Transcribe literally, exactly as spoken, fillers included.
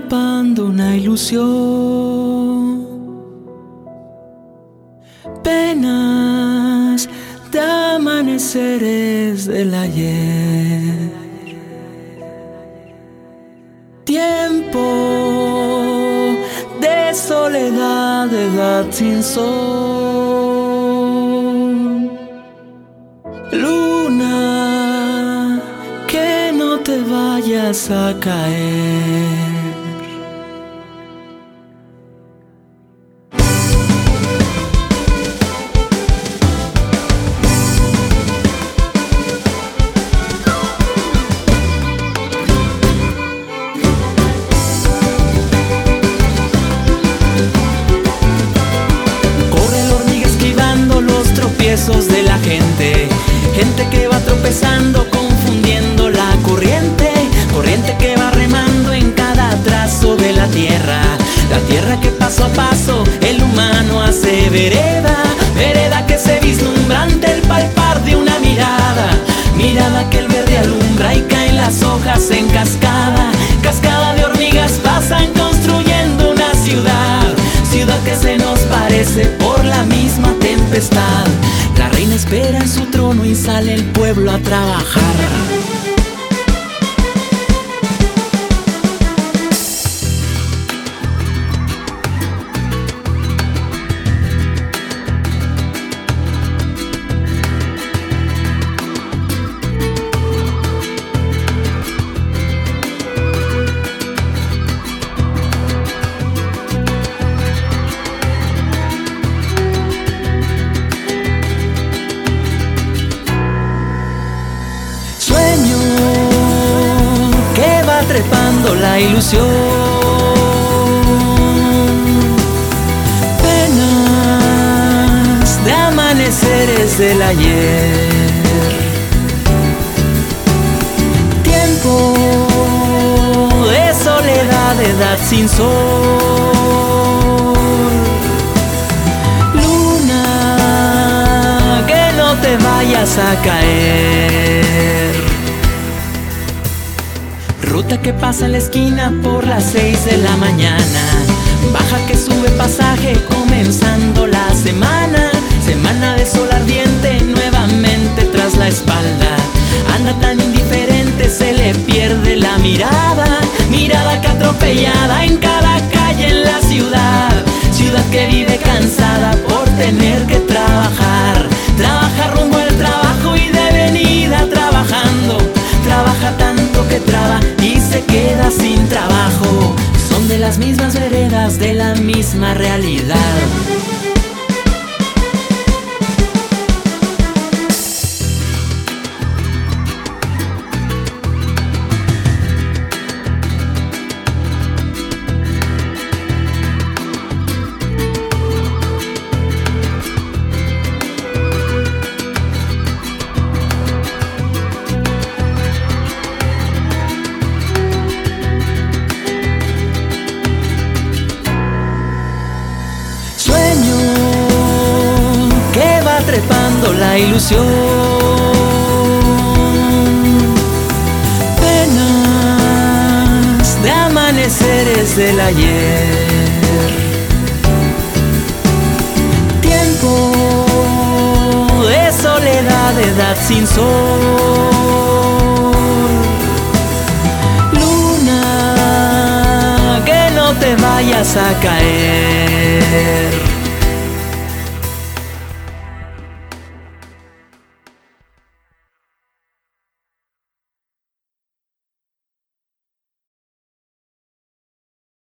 atrapando una ilusión, penas de amaneceres del ayer, tiempo de soledad, de edad sin sol, luna, que no te vayas a caer. De la gente, gente que va tropezando, confundiendo la corriente, corriente que va remando en cada trazo de la tierra, la tierra que paso a paso el humano hace vereda, vereda que se vislumbra ante el palpar de una mirada, mirada que el verde alumbra y caen las hojas en cascada, cascada de hormigas pasan construyendo una ciudad, ciudad que se nos parece por la misma tempestad. La reina espera en su trono y sale el pueblo a trabajar. Trepando la ilusión, penas de amaneceres del ayer, tiempo de soledad, de edad sin sol, luna, que no te vayas a caer. Ruta que pasa en la esquina por las seis de la mañana, baja que sube pasaje comenzando la semana, semana de sol ardiente nuevamente tras la espalda, anda tan indiferente se le pierde la mirada, mirada que atropellada en cada calle en la ciudad, ciudad que vive cansada por tener que trabajar, trabaja rumbo al trabajo y de venida trabajando, trabaja tanto que traba y se queda sin trabajo, son de las mismas veredas, de la misma realidad. Trepando la ilusión, penas de amaneceres del ayer, tiempo de soledad, de edad sin sol, luna, que no te vayas a caer.